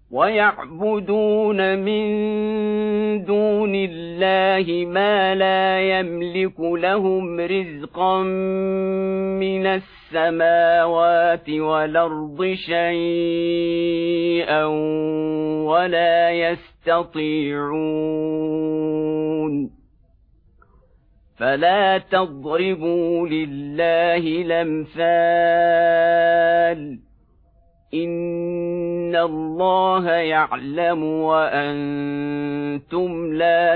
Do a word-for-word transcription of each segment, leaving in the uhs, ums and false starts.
ويعبدون من دون الله ما لا يملك لهم رزقا من السماوات والأرض شيئا ولا يستطيعون فلا تضربوا لله الأمثال إن الله يعلم وأنتم لا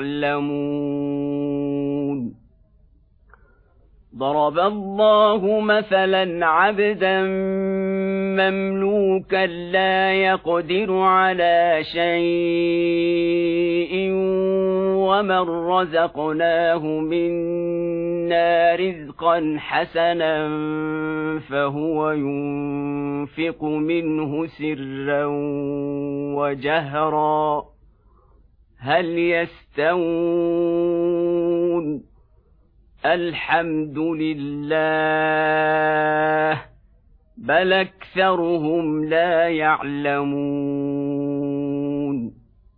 تعلمون ضرب الله مثلا عبدا مملوكا لا يقدر على شيء ومن رزقناه منا رزقا حسنا فهو ينفق منه سرا وجهرا هل يستوون الحمد لله بل أكثرهم لا يعلمون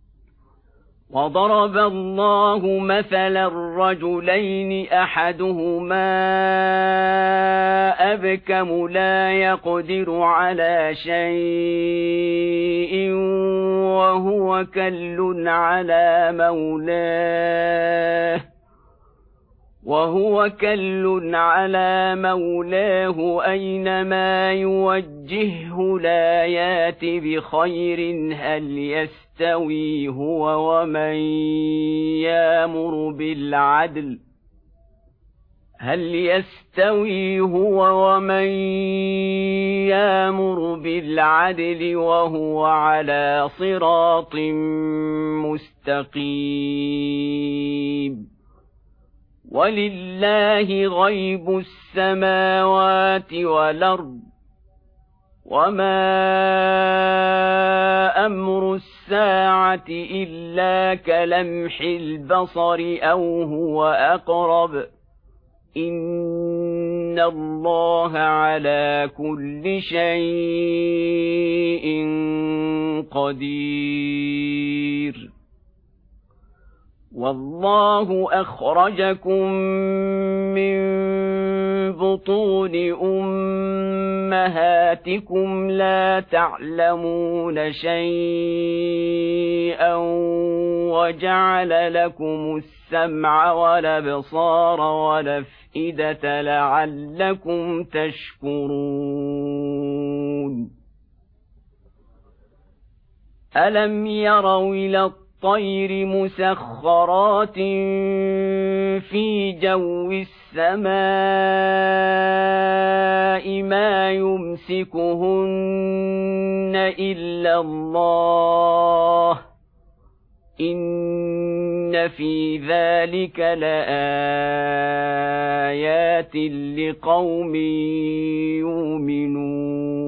وضرب الله مثلا رجلين أحدهما أبكم لا يقدر على شيء وهو كل على مولاه وهو كل على مولاه أينما يوجهه لا يات بخير هل يستوي هو ومن يأمر بالعدل هل يستوي هو ومن يأمر بالعدل وهو على صراط مستقيم ولله غيب السماوات والأرض وما أمر الساعة إلا كلمح البصر أو هو أقرب إن الله على كل شيء قدير والله أخرجكم من بطون أمهاتكم لا تعلمون شيئا وجعل لكم السمع والأبصار والأفئدة لعلكم تشكرون ألم يروا إلى الطير مسخرات في جو السماء ما يمسكهن إلا الله إن في ذلك لآيات لقوم يؤمنون